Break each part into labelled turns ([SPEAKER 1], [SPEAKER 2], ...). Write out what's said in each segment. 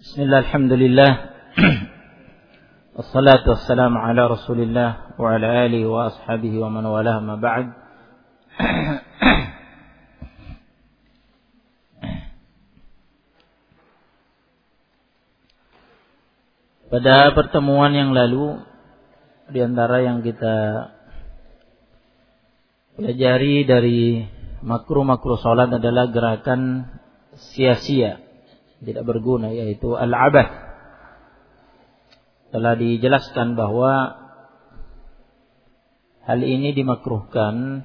[SPEAKER 1] Bismillah, alhamdulillah. Wassalatu wassalamu ala rasulillah wa ala alihi wa ashabihi wa man walah, ma ba'd. Pada pertemuan yang lalu, di antara yang kita pelajari dari makruh-makruh salat adalah gerakan sia-sia, tidak berguna, yaitu al-abath. Telah dijelaskan bahwa hal ini dimakruhkan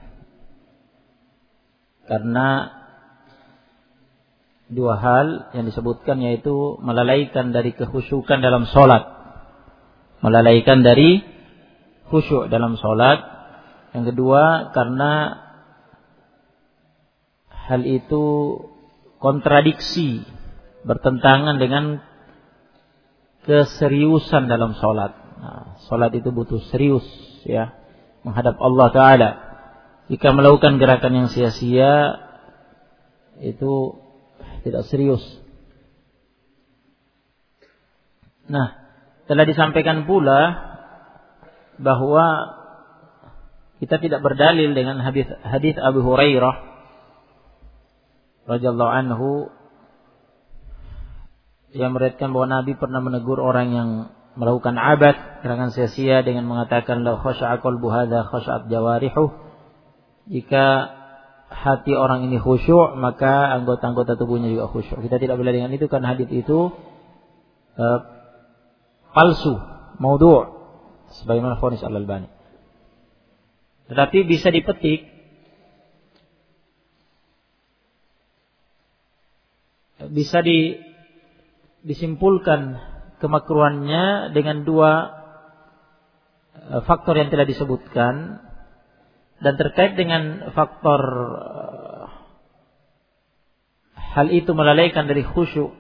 [SPEAKER 1] karena dua hal yang disebutkan, yaitu melalaikan dari kekhusyukan dalam sholat, melalaikan dari khusyuk dalam sholat. Yang kedua, karena hal itu kontradiksi, bertentangan dengan keseriusan dalam sholat. Sholat itu butuh serius, ya, menghadap Allah Ta'ala. Jika melakukan gerakan yang sia-sia, itu tidak serius. Nah, telah disampaikan pula bahwa kita tidak berdalil dengan hadis Abu Hurairah radhiyallahu anhu yang meriwayatkan bahwa Nabi pernah menegur orang yang melakukan abad, gerakan sia-sia, dengan mengatakan la khasha'a qalbu hadza khasha'at jawarihu. Jika hati orang ini khusyuk, maka anggota-anggota tubuhnya juga khusyuk. Kita tidak boleh dengan itu, karena hadis itu palsu, maudhu', sebagaimana vonis Al-Albani. Tetapi bisa dipetik, bisa disimpulkan kemakruhannya dengan dua faktor yang telah disebutkan. Dan terkait dengan faktor hal itu melalaikan dari khusyuk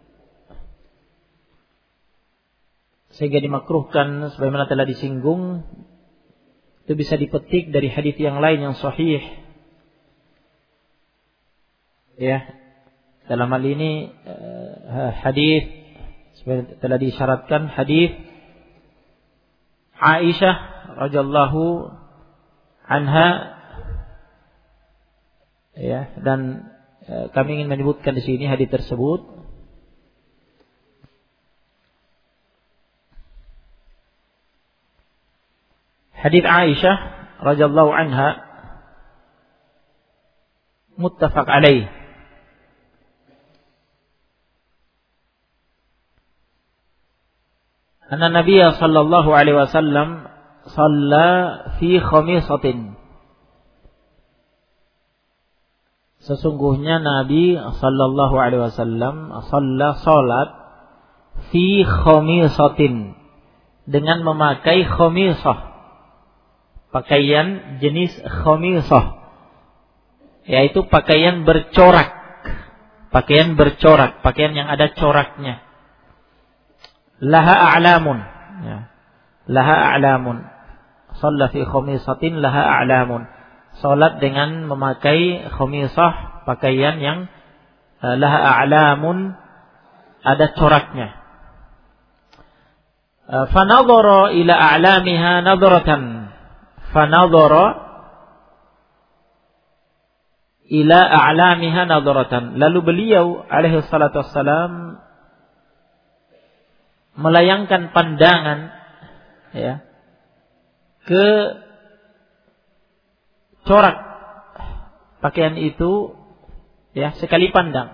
[SPEAKER 1] sehingga dimakruhkan, sebagaimana telah disinggung, itu bisa dipetik dari hadis yang lain yang sahih. Ya, dalam hal ini hadis seperti telah disyaratkan, hadis Aisyah radhiyallahu anha, ya, dan kami ingin menyebutkan di sini hadis tersebut. Hadis Aisyah radhiyallahu anha muttafaq alaih. Anna Nabiy sallallahu alaihi wasallam shalla fi khamisatin. Sesungguhnya Nabi sallallahu alaihi wasallam salat fi khamisatin, dengan memakai khamisah, pakaian jenis khamisah, yaitu pakaian bercorak, pakaian yang ada coraknya. Laha a'lamun, ya. Laha a'lamun. Shalla fi khamisatin laha a'lamun. Salat dengan memakai khamisah, pakaian yang laha a'lamun, ada coraknya. Fanadhara ila a'lamiha nadratan. Fanadhara ila a'lamiha nadratan. Lalu beliau alaihi salatu wassalam melayangkan pandangan, ya, ke corak pakaian itu, ya, sekali pandang.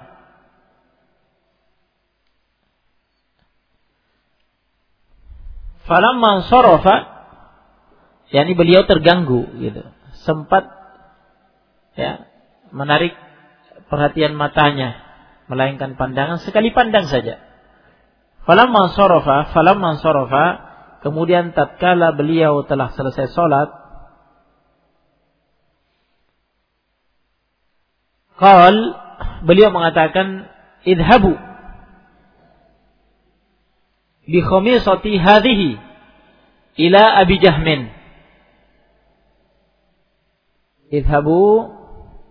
[SPEAKER 1] Falamma sarafa, yakni beliau terganggu, gitu, sempat, ya, menarik perhatian matanya, melayangkan pandangan, sekali pandang saja. Falamma sarafa, kemudian tatkala beliau telah selesai salat, beliau mengatakan, idhabu bi khamisati hadhihi ila Abi Jahmin. Idhabu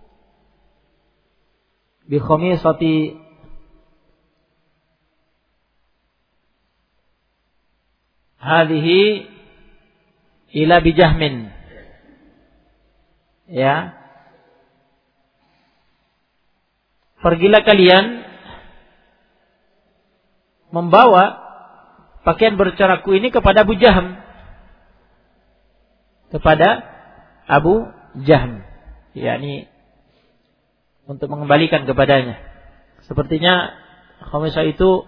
[SPEAKER 1] bi khamisati hadhihi ila bijahmin. Ya. Pergilah kalian membawa pakaian bercorakku ini kepada Abu Jahm. Kepada Abu Jahm. yakni untuk mengembalikan kepadanya. Sepertinya khamisah itu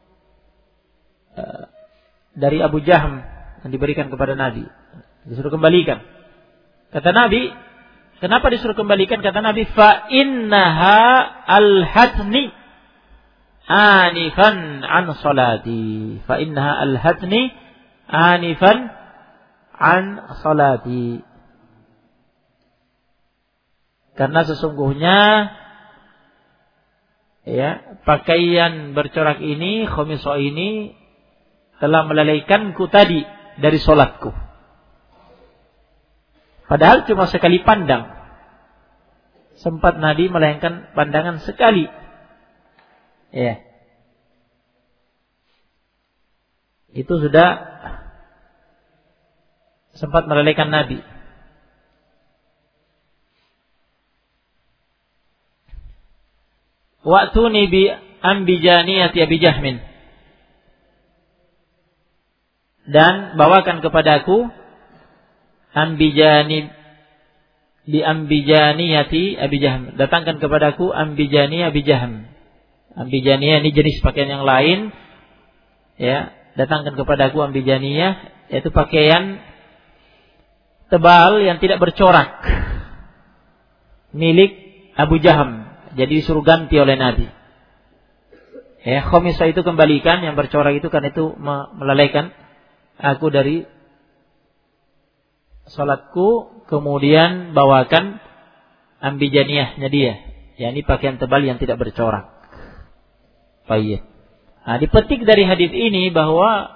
[SPEAKER 1] dari Abu Jahm yang diberikan kepada Nabi. Disuruh kembalikan. Kata Nabi, kenapa disuruh kembalikan? Kata Nabi, fa innaha alhatni anifan an salati. Fa innaha alhatni anifan an salati. Karena sesungguhnya pakaian bercorak ini, khamisah ini telah melalaikanku tadi dari solatku. Padahal cuma sekali pandang. Sempat Nabi melayangkan pandangan sekali. Itu sudah sempat melalaikan Nabi. Wa'tuni bi ambijaniyati Abi Jahmin. Dan bawakan kepadaku bi ambijaniyati Abi Jahm. Datangkan kepadaku ambijani Abi Jahm. Ambijaniyah ini jenis pakaian yang lain. Datangkan kepadaku ambijaniyah, yaitu pakaian tebal yang tidak bercorak, milik Abu Jahm. Jadi disuruh ganti oleh Nabi. Khamisah itu kembalikan, yang bercorak itu kan itu melalaikan aku dari salatku, kemudian bawakan ambijaniyahnya dia. Ini pakaian tebal yang tidak bercorak. Baik. Dipetik dari hadis ini bahwa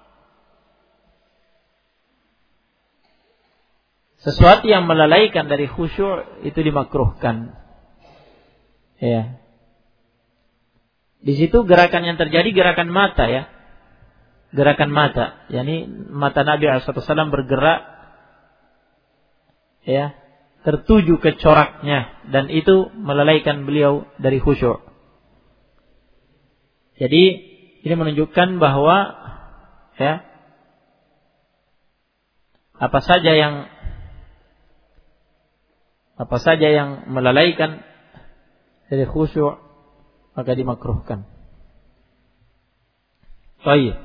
[SPEAKER 1] sesuatu yang melalaikan dari khusyuk itu dimakruhkan. Di situ gerakan yang terjadi gerakan mata, gerakan mata. Yani mata Nabi SAW bergerak, tertuju ke coraknya, dan itu melalaikan beliau dari khusyuk. Jadi ini menunjukkan bahwa apa saja yang melalaikan dari khusyuk maka dimakruhkan. Baik.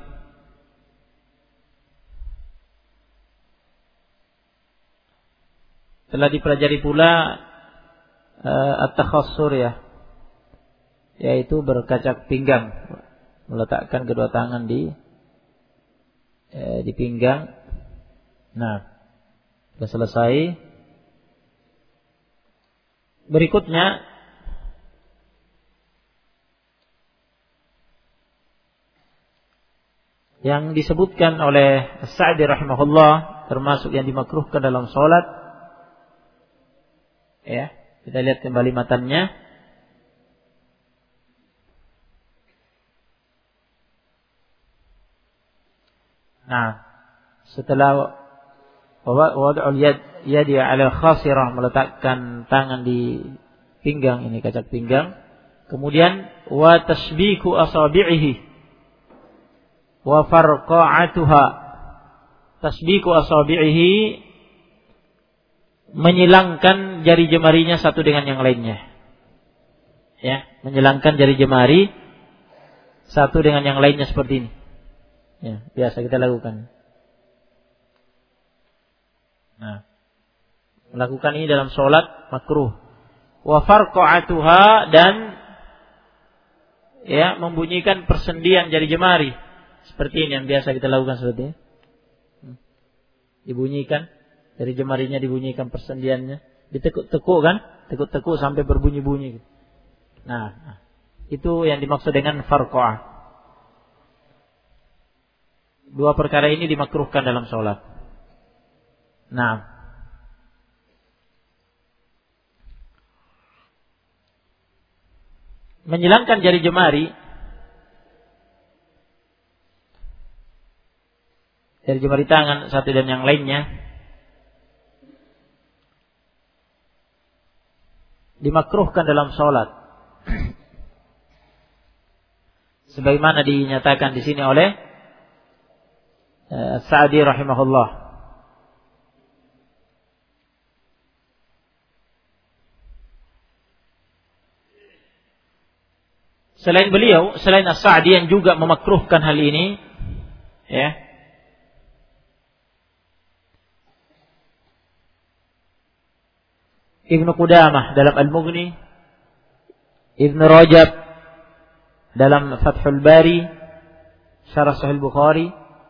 [SPEAKER 1] Telah dipelajari pula at-takhassur, yaitu berkacak pinggang, meletakkan kedua tangan di pinggang. Nah, sudah selesai. Berikutnya yang disebutkan oleh Sa'di rahimahullah, termasuk yang dimakruhkan dalam sholat. Kita lihat kembali matanya. Nah, setelah wad'ul yadi 'ala khasirah, meletakkan tangan di pinggang, ini kacak pinggang. Kemudian wa tasbiku asabi'ihi wa farqa'atuha. Tasbiku asabi'ihi, menyilangkan jari jemarinya satu dengan yang lainnya. Menyilangkan jari jemari satu dengan yang lainnya seperti ini. Biasa kita lakukan. Nah, melakukan ini dalam sholat makruh. Wa farqa'atuha, dan membunyikan persendian jari jemari seperti ini yang biasa kita lakukan seperti ini. Dibunyikan jari jemarinya, dibunyikan persendiannya, ditekuk-tekuk kan? Tekuk-tekuk sampai berbunyi-bunyi. Nah, itu yang dimaksud dengan farqa'ah. Dua perkara ini dimakruhkan dalam sholat. Nah, menyilangkan jari jemari dari jemari tangan satu dan yang lainnya dimakruhkan dalam sholat, sebagaimana dinyatakan di sini oleh Sa'di rahimahullah. Selain beliau, selain As-Sa'di yang juga memakruhkan hal ini, ya, Ibnu Qudamah dalam Al-Mughni, Ibnu Rajab dalam Fathul Bari, Syarah Sahih Bukhari,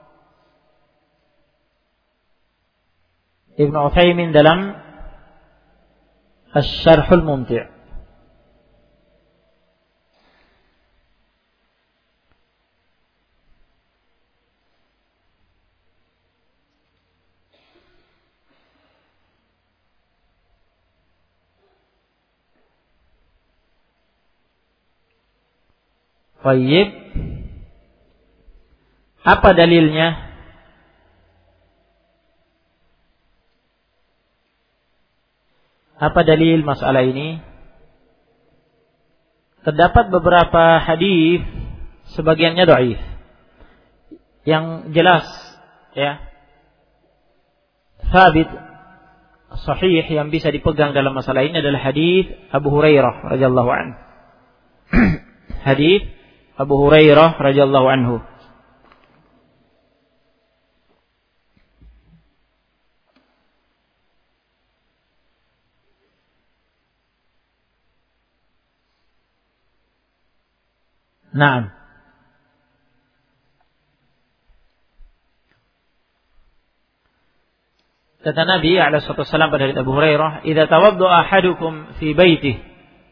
[SPEAKER 1] Ibnu Utsaimin dalam Asy-Syarhul Mumti'. Baik. Apa dalilnya? Apa dalil masalah ini? Terdapat beberapa hadis, sebagiannya dhaif. Yang jelas, ya, sabit, sahih yang bisa dipegang dalam masalah ini adalah hadis Abu Hurairah radhiyallahu anhu. Hadis Abu Hurairah radhiyallahu anhu. Naam. Kata Nabi alaihi wasallam pada hadis Abu Hurairah, "Idza tawadda'a ahadukum fi baitihi"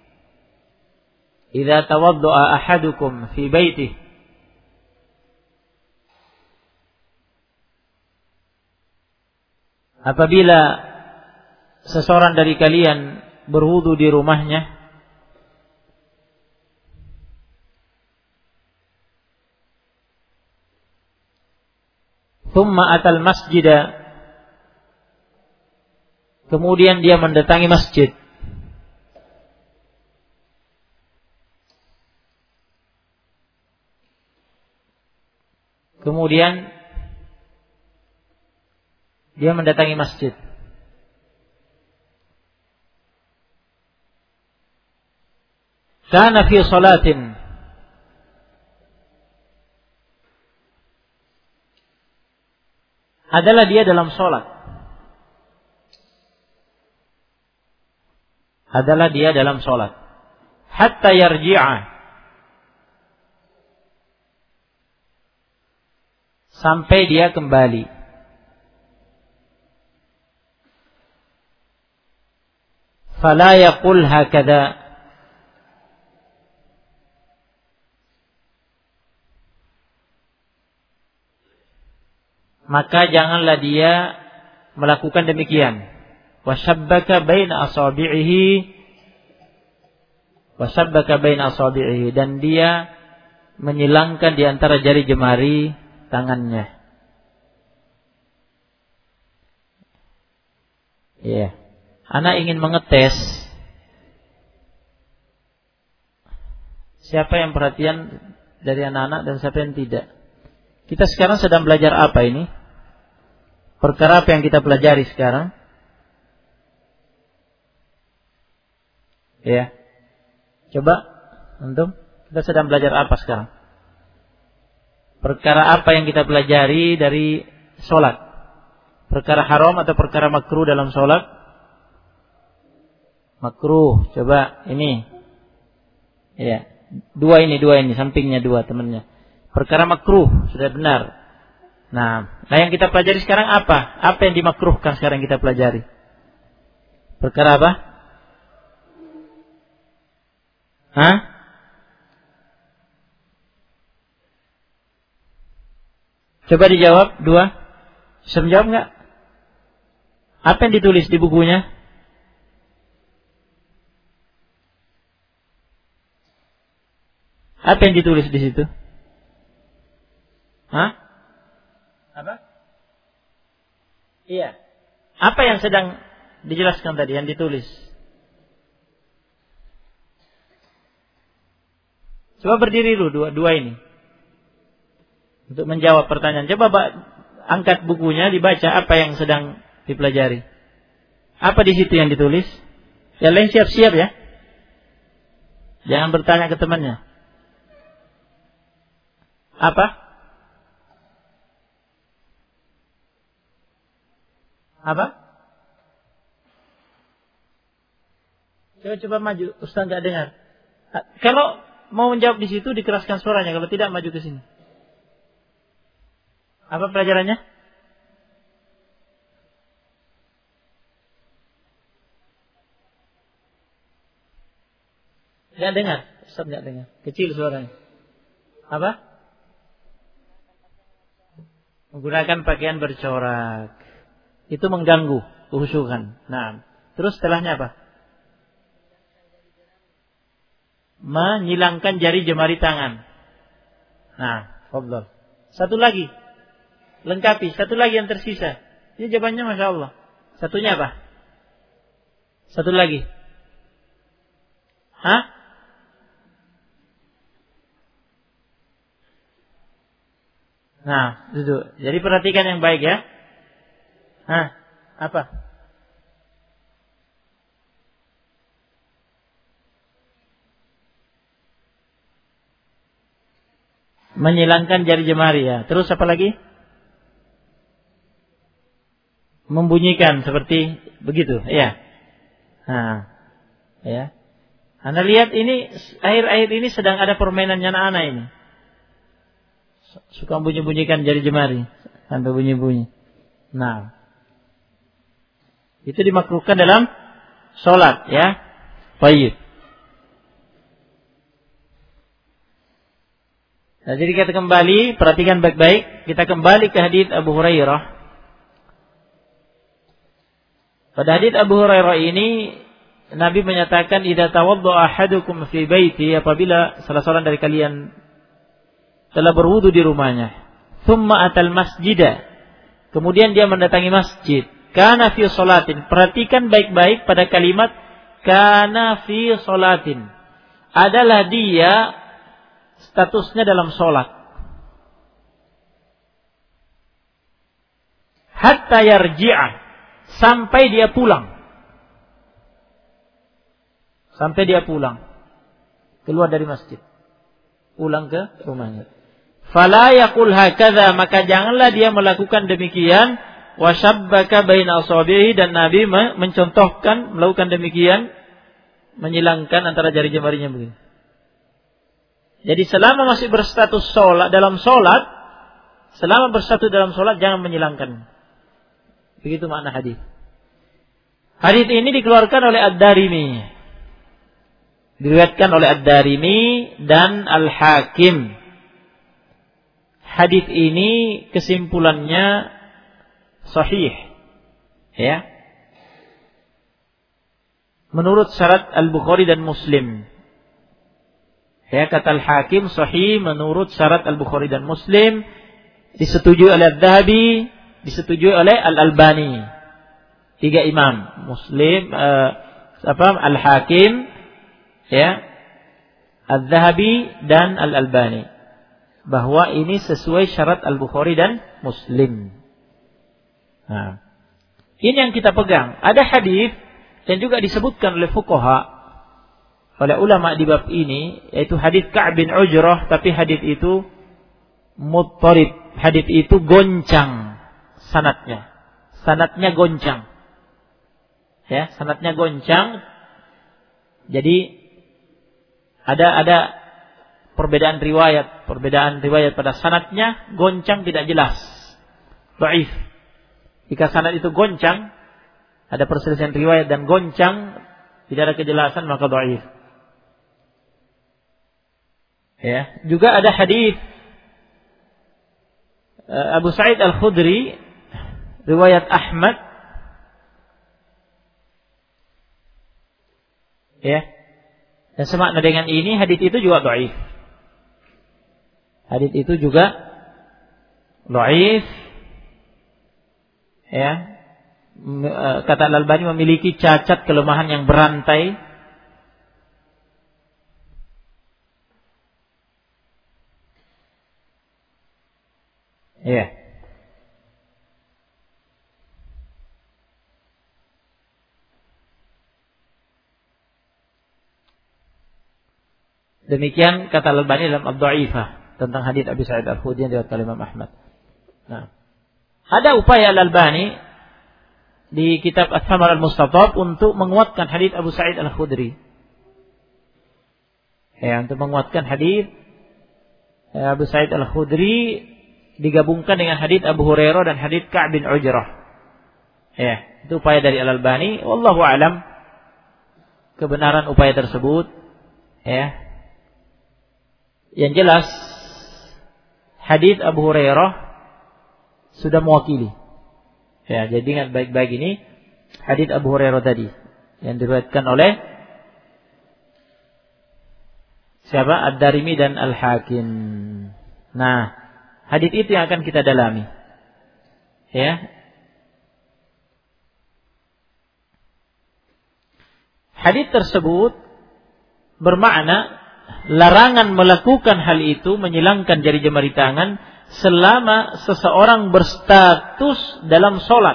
[SPEAKER 1] Idza tawadda'a ahadukum fi baitihi apabila seseorang dari kalian berwudu di rumahnya, thumma atal masjida, kemudian dia mendatangi masjid, kemudian dia mendatangi masjid, kana fi salatin, adalah dia dalam salat, adalah dia dalam salat, hatta yarji'a, sampai dia kembali. Fala yaqul hakadha, maka janganlah dia melakukan demikian. Wasyabbaka baina asabi'ihi, dan dia menyilangkan di antara jari jemari tangannya. Ya, anak ingin mengetes siapa yang perhatian dari anak-anak dan siapa yang tidak. Kita sekarang sedang belajar apa ini? Perkara apa yang kita pelajari sekarang? Ya, coba antum, kita sedang belajar apa sekarang? Perkara apa yang kita pelajari dari sholat? Perkara haram atau perkara makruh dalam sholat? Makruh. Coba ini. Ya, dua ini, sampingnya dua temannya. Perkara makruh, sudah benar. Nah, yang kita pelajari sekarang apa? Apa yang dimakruhkan sekarang kita pelajari? Perkara apa? Hah? Coba dijawab, dua. Bisa menjawab enggak? Apa yang ditulis di bukunya? Apa yang ditulis di situ? Hah? Apa? Iya. Apa yang sedang dijelaskan tadi, yang ditulis? Coba berdiri dulu dua ini. Untuk menjawab pertanyaan. Coba angkat bukunya, dibaca apa yang sedang dipelajari. Apa di situ yang ditulis? Yang lain siap-siap ya. Jangan bertanya ke temannya. Apa? Apa? Coba maju, Ustaz nggak dengar. Kalau mau menjawab di situ dikeraskan suaranya, kalau tidak maju ke sini. Apa pelajarannya? Nggak dengar, Ustaz nggak dengar. Kecil suaranya. Apa? Menggunakan pakaian bercorak. Itu mengganggu kehusukan. Nah, terus setelahnya apa? Menyilangkan jari jemari tangan. Nah, fadhal. Satu lagi. Lengkapi. Satu lagi yang tersisa. Ini jawabannya Masya Allah. Satunya apa? Satu lagi. Hah? Nah, duduk. Jadi perhatikan yang baik ya. Hah? Apa? Menyilangkan jari jemari ya. Terus apa lagi? Membunyikan seperti begitu, ya. Nah, ya. Anda lihat ini akhir-akhir ini sedang ada permainannya anak-anak ini. Suka bunyi-bunyikan jari jemari sampai bunyi-bunyi. Nah, itu dimakruhkan dalam sholat, ya. Baik. Nah, jadi kita kembali, perhatikan baik-baik. Kita kembali ke hadits Abu Hurairah. Pada hadits Abu Hurairah ini Nabi menyatakan, "Idza tawaddaa ahadukum fi baiti," apabila salah seorang dari kalian telah berwudu di rumahnya, "tsumma atal masjida," kemudian dia mendatangi masjid, "kana fi sholatin," perhatikan baik-baik pada kalimat kana fi sholatin, adalah dia statusnya dalam sholat. Hatta yarji'ah, sampai dia pulang. Sampai dia pulang. Keluar dari masjid. Pulang ke rumahnya. Fala yaqul hakadha, maka janganlah dia melakukan demikian. Wa shabbaka baina asabihi, dan Nabi mencontohkan melakukan demikian, menyilangkan antara jari jemarinya begini. Jadi selama masih berstatus sholat, dalam sholat, selama berstatus dalam sholat jangan menyilangkan. Begitu makna hadis. Hadis ini dikeluarkan oleh Ad-Darimi, diriwayatkan oleh Ad-Darimi dan Al-Hakim. Hadis ini kesimpulannya sahih, ya, menurut syarat Al-Bukhari dan Muslim. Ya, kata Al-Hakim sahih menurut syarat Al-Bukhari dan Muslim, disetujui oleh Adz-Dzahabi, disetujui oleh Al-Albani. Tiga imam, Muslim, Al-Hakim, ya, Adz-Dzahabi dan Al-Albani, bahwa ini sesuai syarat Al-Bukhari dan Muslim. Nah, ini yang kita pegang. Ada hadis yang juga disebutkan oleh fuqaha, oleh ulama di bab ini, yaitu hadis Ka'b bin Ujrah, tapi hadis itu muttarib, hadis itu goncang sanadnya. Sanadnya goncang. Ya, sanadnya goncang. Jadi ada perbedaan riwayat pada sanadnya, goncang, tidak jelas. Dhaif. Jika sanad itu goncang, ada perselisihan riwayat dan goncang, tidak ada kejelasan, maka dhaif. Ya, juga ada hadis Abu Sa'id Al-Khudri, riwayat Ahmad, ya, dan semakna dengan ini, hadis itu juga dhaif. Hadis itu juga dhaif, ya, kata Al-Albani memiliki cacat kelemahan yang berantai. Ya. Demikian kata Al-Albani dalam Ad-Dha'ifah tentang hadits Abi Sa'id Al-Khudri yang diriwayatkan Imam Ahmad. Nah, ada upaya Al-Albani di kitab Ats-Tsamar Al-Mustatab untuk menguatkan hadits Abu Sa'id Al-Khudri. Ya, untuk menguatkan hadits Abu Sa'id Al-Khudri digabungkan dengan hadits Abu Hurairah dan hadits Ka'b bin Ujrah. Ya, itu upaya dari Al-Albani. Wallahu a'lam kebenaran upaya tersebut. Ya. Yang jelas hadits Abu Hurairah sudah mewakili. Ya, jadi ingat baik-baik ini hadits Abu Hurairah tadi yang diriwayatkan oleh siapa? Ad-Darimi dan Al-Hakim. Nah, hadits itu yang akan kita dalami. Ya. Hadits tersebut bermakna larangan melakukan hal itu, menyilangkan jari jemari tangan selama seseorang berstatus dalam sholat.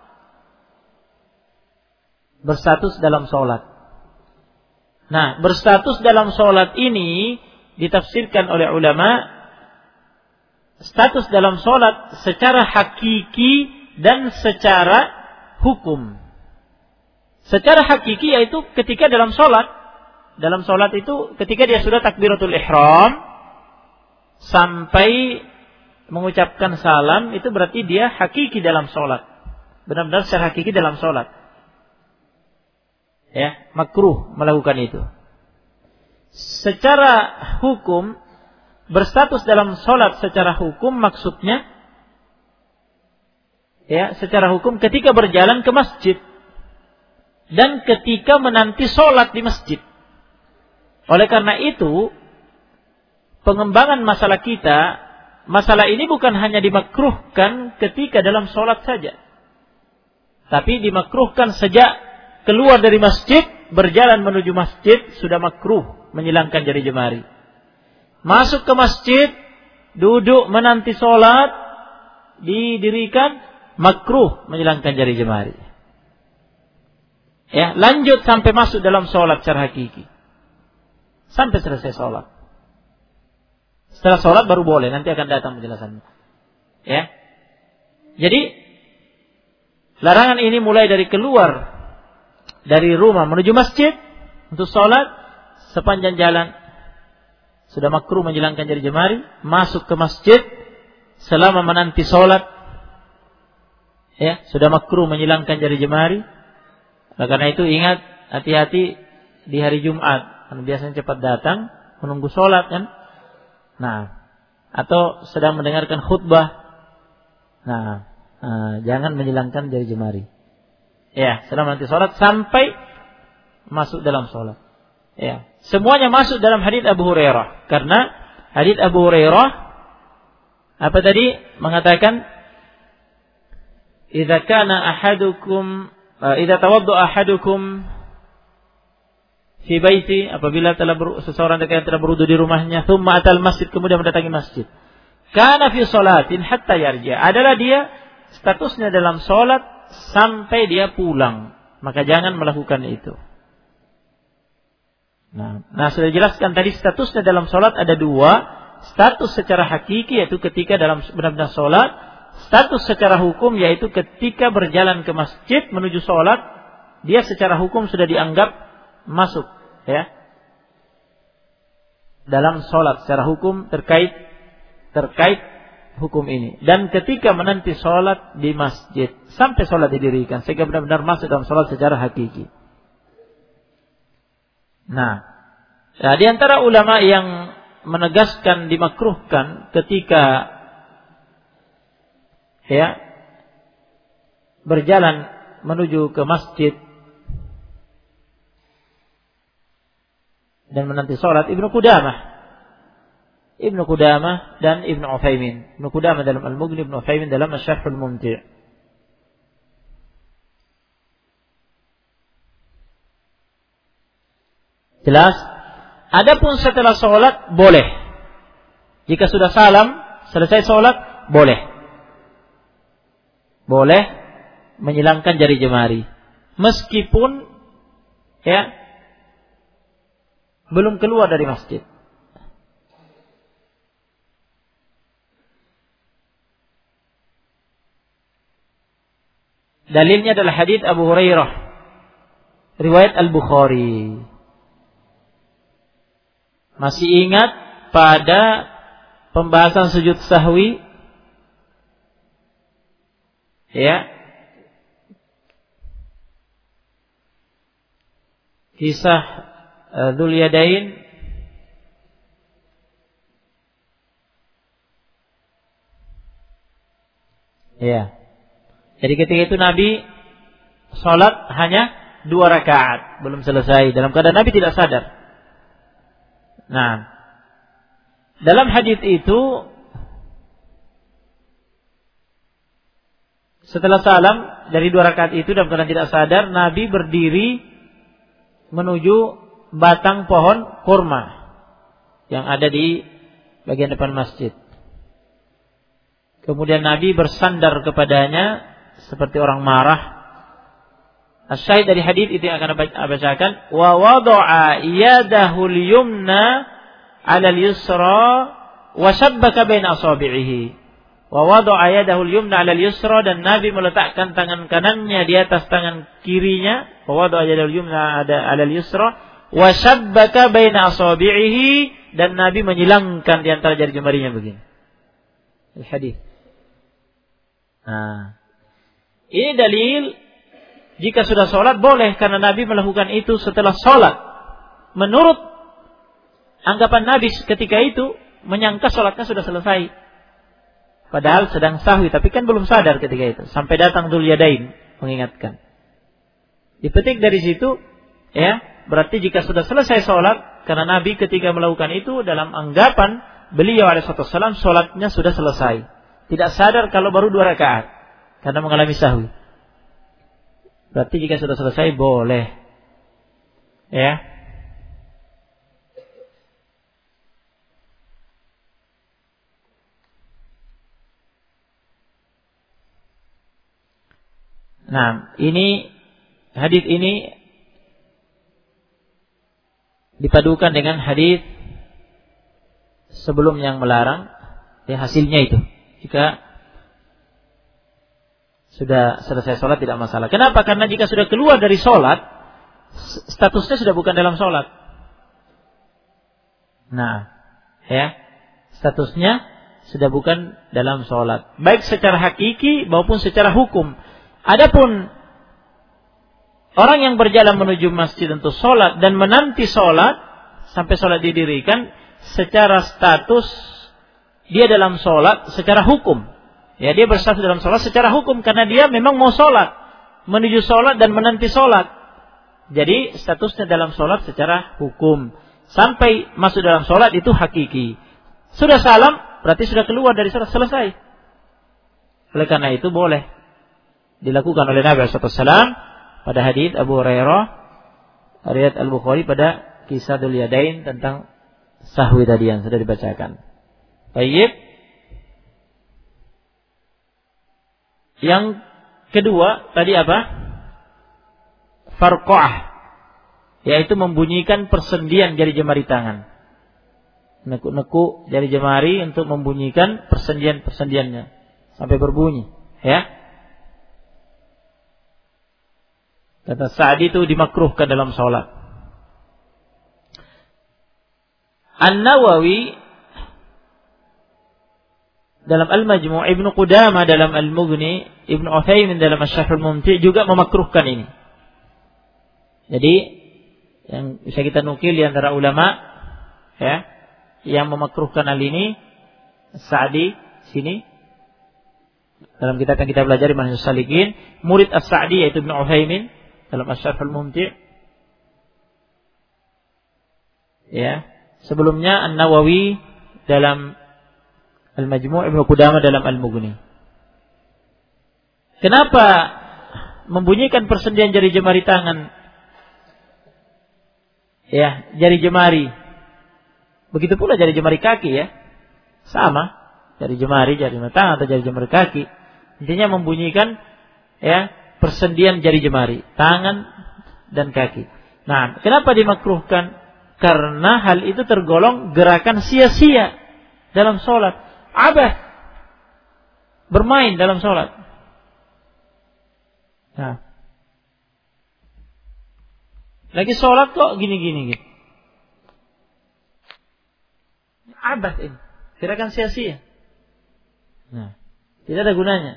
[SPEAKER 1] Berstatus dalam sholat. Nah, berstatus dalam sholat ini ditafsirkan oleh ulama, status dalam sholat secara hakiki dan secara hukum. Secara hakiki yaitu ketika dalam sholat. Dalam sholat itu ketika dia sudah takbiratul ihram sampai mengucapkan salam, itu berarti dia hakiki dalam sholat. Benar-benar secara hakiki dalam sholat. Ya, makruh melakukan itu. Secara hukum, berstatus dalam sholat secara hukum maksudnya, ya, secara hukum ketika berjalan ke masjid dan ketika menanti sholat di masjid. Oleh karena itu, pengembangan masalah kita, masalah ini bukan hanya dimakruhkan ketika dalam sholat saja, tapi dimakruhkan sejak keluar dari masjid, berjalan menuju masjid, sudah makruh menyilangkan jari jemari. Masuk ke masjid, duduk menanti sholat, didirikan, makruh menyilangkan jari jemari. Ya, lanjut sampai masuk dalam sholat secara hakiki. Sampai selesai sholat. Setelah sholat baru boleh. Nanti akan datang penjelasannya. Ya. Jadi larangan ini mulai dari keluar dari rumah menuju masjid untuk sholat, sepanjang jalan sudah makruh menghilangkan jari jemari. Masuk ke masjid selama menanti sholat, ya, sudah makruh menghilangkan jari jemari. Nah, karena itu ingat, hati-hati di hari Jumat. Karena biasanya cepat datang, menunggu sholat kan. Nah, atau sedang mendengarkan khutbah. Nah, jangan menghilangkan jari jemari. Ya, selama nanti sholat sampai masuk dalam sholat. Ya, semuanya masuk dalam hadits Abu Hurairah. Karena hadits Abu Hurairah apa tadi mengatakan, idza tawadda ahadukum fi baiti, apabila seseorang telah berwudu di rumahnya, thumma atal masjid, kemudian mendatangi masjid, kana fi sholatin hatta yarji, adalah dia statusnya dalam sholat sampai dia pulang, maka jangan melakukan itu. Nah, sudah dijelaskan tadi statusnya dalam sholat ada dua, status secara hakiki yaitu ketika dalam benar-benar sholat, status secara hukum yaitu ketika berjalan ke masjid menuju sholat, dia secara hukum sudah dianggap masuk, ya, dalam sholat secara hukum terkait hukum ini. Dan ketika menanti sholat di masjid sampai sholat didirikan, sehingga benar-benar masuk dalam sholat secara hakiki. Nah, di antara ulama yang menegaskan dimakruhkan ketika, ya, berjalan menuju ke masjid dan menanti sholat, Ibnu Qudamah dan Ibnu Utsaimin. Ibnu Qudamah dalam Al-Mughni, Ibnu Utsaimin dalam Asy-Syarhul Mumti'. Jelas? Adapun setelah sholat boleh. Jika sudah salam, selesai sholat, boleh. Boleh menyilangkan jari jemari. Meskipun ya belum keluar dari masjid. Dalilnya adalah hadits Abu Hurairah, riwayat Al-Bukhari. Masih ingat pada pembahasan sujud sahwi? Ya. Kisah Dzul Yadain. Ya. Jadi ketika itu Nabi sholat hanya 2 rakaat, belum selesai. Dalam keadaan Nabi tidak sadar. Nah, dalam hadis itu setelah salam dari 2 rakaat itu dalam keadaan tidak sadar, Nabi berdiri menuju batang pohon kurma yang ada di bagian depan masjid. Kemudian Nabi bersandar kepadanya seperti orang marah. Asyahid dari hadis itu yang akan bacakan, wa wada'a yadahu al-yumna 'ala al-yusra wa shabbaka baina asabi'ihi. Wa wada'a yadahu al-yumna 'ala al-yusra, dan Nabi meletakkan tangan kanannya di atas tangan kirinya. Wa wada'a yadahu al-yumna 'ala al-yusra wa shabbaka baina asabi'ihi, dan Nabi menyilangkan di antara jari jemarinya begini. Hadis. Nah, ini dalil jika sudah sholat boleh, karena Nabi melakukan itu setelah sholat. Menurut anggapan Nabi ketika itu, menyangka sholatnya sudah selesai. Padahal sedang sahwi, tapi kan belum sadar ketika itu. Sampai datang Dzul Yadain mengingatkan. Dipetik dari situ, ya, berarti jika sudah selesai sholat, karena Nabi ketika melakukan itu dalam anggapan beliau alaihissalam sholatnya sudah selesai. Tidak sadar kalau baru 2 rakaat karena mengalami sahwi. Berarti jika sudah selesai boleh. Ya. Nah, hadis ini dipadukan dengan hadis sebelum yang melarang, ya, hasilnya itu. Jika sudah selesai sholat tidak masalah. Kenapa? Karena jika sudah keluar dari sholat, statusnya sudah bukan dalam sholat. Nah, ya, statusnya sudah bukan dalam sholat, baik secara hakiki maupun secara hukum. Adapun orang yang berjalan menuju masjid untuk sholat dan menanti sholat sampai sholat didirikan, secara status dia dalam sholat secara hukum. Ya, dia berstatus dalam sholat secara hukum karena dia memang mau sholat, menuju sholat dan menanti sholat. Jadi statusnya dalam sholat secara hukum. Sampai masuk dalam sholat itu hakiki. Sudah salam berarti sudah keluar dari sholat, selesai. Oleh karena itu boleh dilakukan oleh Nabi SAW pada hadits Abu Hurairah, riwayat Al-Bukhari pada kisah Dzul Yadain tentang sahwi tadi yang sudah dibacakan. Baik. Yang kedua tadi apa? Farqa'ah, yaitu membunyikan persendian jari jemari tangan. Nekuk-nekuk jari jemari untuk membunyikan persendian-persendiannya sampai berbunyi, ya. Kata Sa'di itu dimakruhkan dalam sholat. An-Nawawi dalam Al-Majmu', Ibnu Qudamah dalam Al-Mughni, Ibnu Utsaimin dalam Asy-Syarh Al-Mumti' juga memakruhkan ini. Jadi yang bisa kita nukil di antara ulama, ya, yang memakruhkan hal ini, Sa'di sini dalam kitab yang kita pelajari Manhajus Salikin, murid As-Sa'di yaitu Ibnu Utsaimin dalam Asy-Syarh Al-Mumti'. Ya, sebelumnya An-Nawawi dalam Al-Majmu', Ibnu Qudamah dalam Al-Mughni. Kenapa membunyikan persendian jari jemari tangan ya, jari jemari. Begitu pula jari jemari kaki ya. Sama, jari jemari tangan atau jari jemari kaki. Intinya membunyikan ya persendian jari jemari, tangan dan kaki. Nah, kenapa dimakruhkan? Karena hal itu tergolong gerakan sia-sia dalam sholat. Abah bermain dalam sholat. Nah, lagi sholat kok gini-gini gitu. Abah ini gerakan sia-sia. Nah, tidak ada gunanya.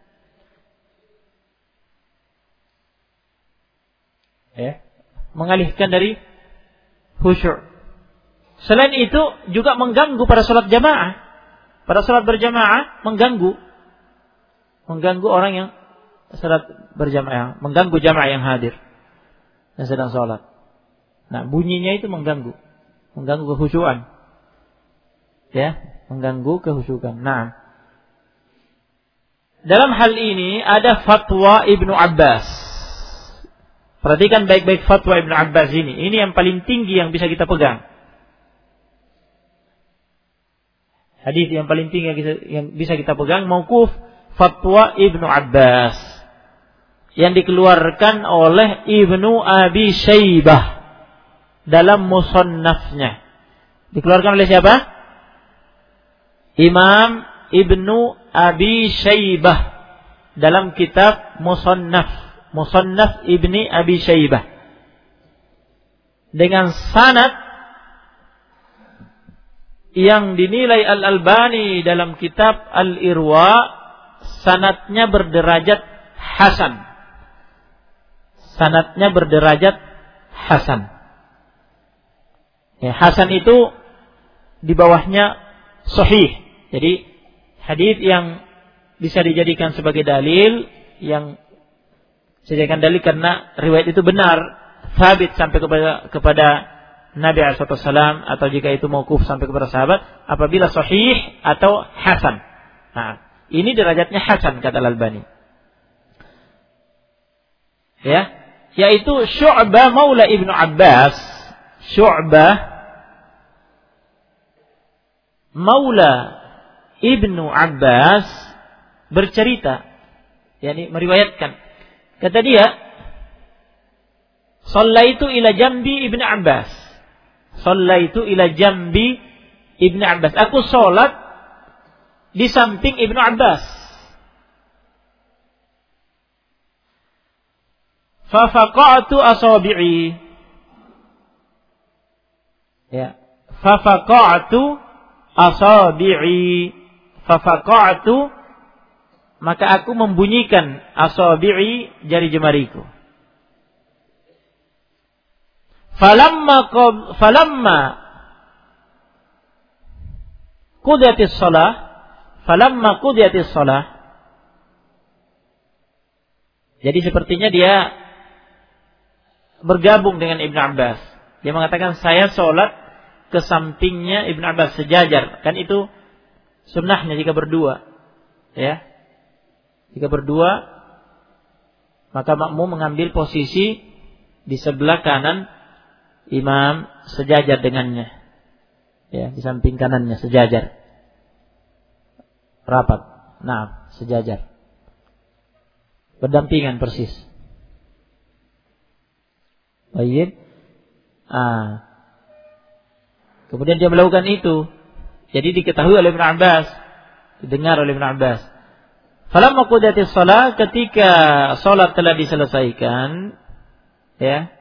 [SPEAKER 1] Ya, mengalihkan dari khusyuk. Selain itu juga mengganggu pada salat jamaah. Pada salat berjamaah mengganggu orang yang salat berjamaah, mengganggu jamaah yang hadir yang sedang salat. Nah, bunyinya itu mengganggu kekhusyuan. Ya, mengganggu kekhusyuan. Nah, dalam hal ini ada fatwa Ibnu Abbas. Perhatikan baik-baik fatwa Ibnu Abbas ini. Ini yang paling tinggi yang bisa kita pegang. Hadis yang paling tinggi yang bisa kita pegang mauquf fatwa Ibnu Abbas yang dikeluarkan oleh Ibnu Abi Syaibah dalam musannafnya. Dikeluarkan oleh siapa? Imam Ibnu Abi Syaibah dalam kitab Musannaf Ibni Abi Syaibah dengan sanad yang dinilai Al-Albani dalam kitab Al-Irwa, sanadnya berderajat hasan. Sanadnya berderajat hasan. Ya, hasan itu di bawahnya sahih. Jadi hadis yang bisa dijadikan sebagai dalil, yang dijadikan dalil karena riwayat itu benar, sabit sampai kepada Nabi SAW, atau jika itu mauquf sampai kepada sahabat, apabila sahih atau hasan. Nah, ini derajatnya hasan kata Al-Albani. Ya, yaitu Syu'bah maula Ibnu Abbas. Syu'bah maula Ibnu Abbas bercerita, yakni meriwayatkan. Kata dia, "Shallaitu ila jambi Ibnu Abbas." Shallaitu ila jambi Ibnu Abbas. Aku salat di samping Ibnu Abbas. Fa faqa'tu asabi'i. Ya, fa faqa'tu asabi'i. Fa faqa'tu, maka aku membunyikan asabi'i, jari jemariku. Falamma qudiyatis shalah. Jadi sepertinya dia bergabung dengan Ibnu Abbas. Dia mengatakan, saya sholat ke sampingnya Ibnu Abbas sejajar. Kan itu sunnahnya jika berdua. Ya. Jika berdua, maka makmum mengambil posisi di sebelah kanan imam sejajar dengannya. Ya, di samping kanannya sejajar. Rapat. Nah, sejajar. Berdampingan persis. Baik. Kemudian dia melakukan itu. Jadi diketahui oleh Ibnu Abbas, didengar oleh Ibnu Abbas. Falamma qudiyatis shalah, ketika salat telah diselesaikan, ya.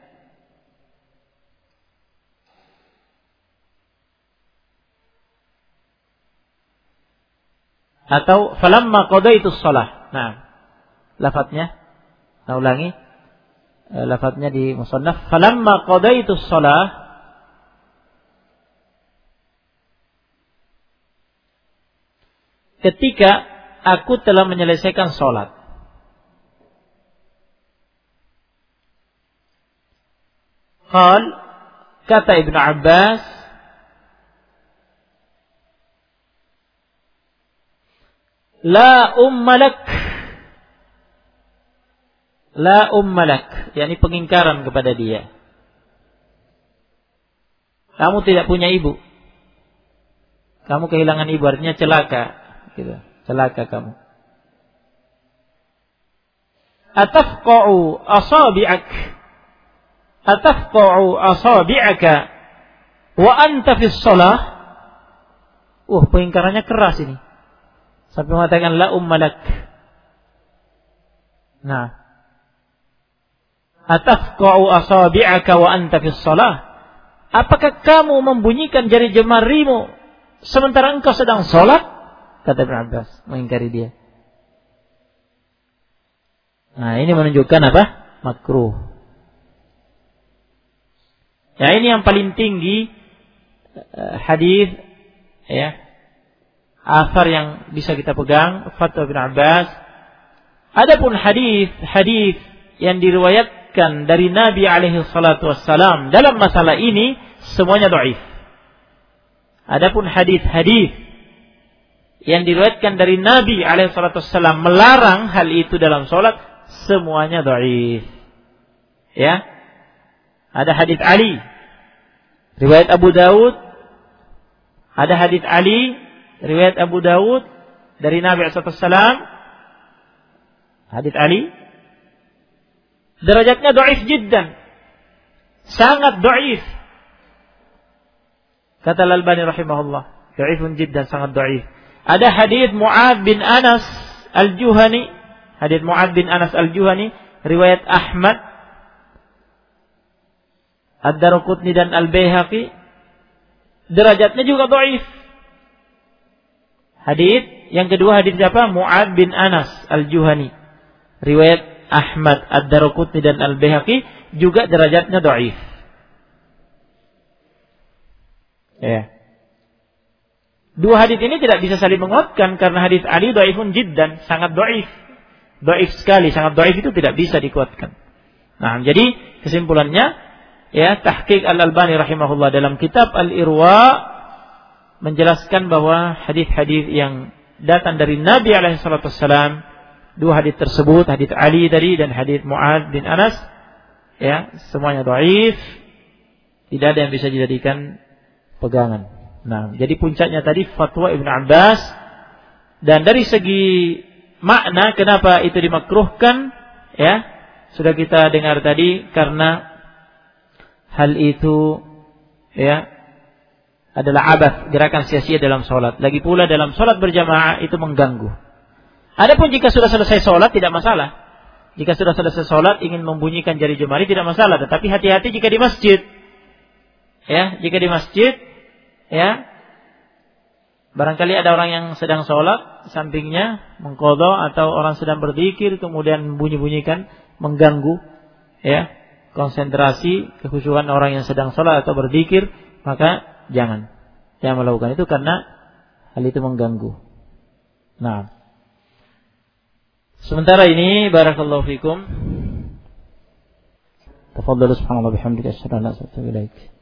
[SPEAKER 1] Atau falamma qadaitus shalah. Nah, lafadznya saya ulangi. Lafadznya di musannaf, falamma qadaitus shalah, ketika aku telah menyelesaikan salat. Qal, kata Ibnu Abbas, la ummalak. La ummalak, yakni pengingkaran kepada dia. Kamu tidak punya ibu. Kamu kehilangan ibu, artinya celaka. Gitu. Celaka kamu. Atafqa'u asabi'ak. Atafqa'u asabi'aka wa anta fis shalah. Pengingkarannya keras ini. Sampai mengatakan la ummalak. Nah. Atafqa'u asabi'aka wa anta fis shalah. Apakah kamu membunyikan jari jemarimu sementara engkau sedang sholat? Kata Ibn Abbas, mengingkari dia. Nah, ini menunjukkan apa? Makruh. Ya, ini yang paling tinggi hadis, ya, asar yang bisa kita pegang, fatwa Ibn Abbas. Adapun hadis yang diriwayatkan dari Nabi alaihi salatu wassalam dalam masalah ini semuanya dhaif. Adapun hadis-hadis yang diriwayatkan dari Nabi alaihi salatu wassalam melarang hal itu dalam salat semuanya dhaif. Ya. Ada hadis Ali riwayat Abu Daud. Ada hadis Ali riwayat Abu Daud dari Nabi alaihi salatu wassalam. Hadis Ali derajatnya dhaif jiddan. Sangat dhaif. Kata Al-Albani rahimahullah, dhaifun jiddan, sangat dhaif. Ada hadis Mu'adz bin Anas Al-Juhani, hadis Mu'adz bin Anas Al-Juhani riwayat Ahmad, Ad-Darqutni dan Al-Baihaqi, derajatnya juga dhaif. Hadis yang kedua hadis siapa? Mu'adz bin Anas Al-Juhani riwayat Ahmad, Ad-Darqutni dan Al-Baihaqi, juga derajatnya dhaif. Ya. Dua hadis ini tidak bisa saling menguatkan karena hadis Ali dhaifun jiddan, sangat dhaif. Dhaif sekali, sangat dhaif itu tidak bisa dikuatkan. Nah, jadi kesimpulannya, ya, tahqiq Al-Albani rahimahullah dalam kitab Al-Irwa menjelaskan bahwa hadis-hadis yang datang dari Nabi alaihi salatu wassalam, dua hadis tersebut, hadis Ali tadi dan hadis Mu'adz bin Anas, ya, semuanya dhaif, tidak ada yang bisa dijadikan pegangan. Nah, jadi puncaknya tadi fatwa Ibn Abbas. Dan dari segi makna kenapa itu dimakruhkan, ya, sudah kita dengar tadi, karena hal itu, ya, adalah abath, gerakan sia-sia dalam sholat. Lagi pula dalam sholat berjamaah itu mengganggu. Adapun jika sudah selesai sholat tidak masalah. Jika sudah selesai sholat ingin membunyikan jari jemari tidak masalah. Tetapi hati-hati jika di masjid. Ya, jika di masjid, ya, barangkali ada orang yang sedang sholat, sampingnya mengqadha, atau orang sedang berzikir kemudian bunyi-bunyikan, mengganggu, ya, konsentrasi kekhusyuan orang yang sedang sholat atau berzikir, maka jangan melakukan itu karena hal itu mengganggu. Nah, sementara ini barakallahu fikum. Tafadhalu subhanallah bihamdika asyhadu an la ilaha illa anta astaghfiruka wa atubu ilaik.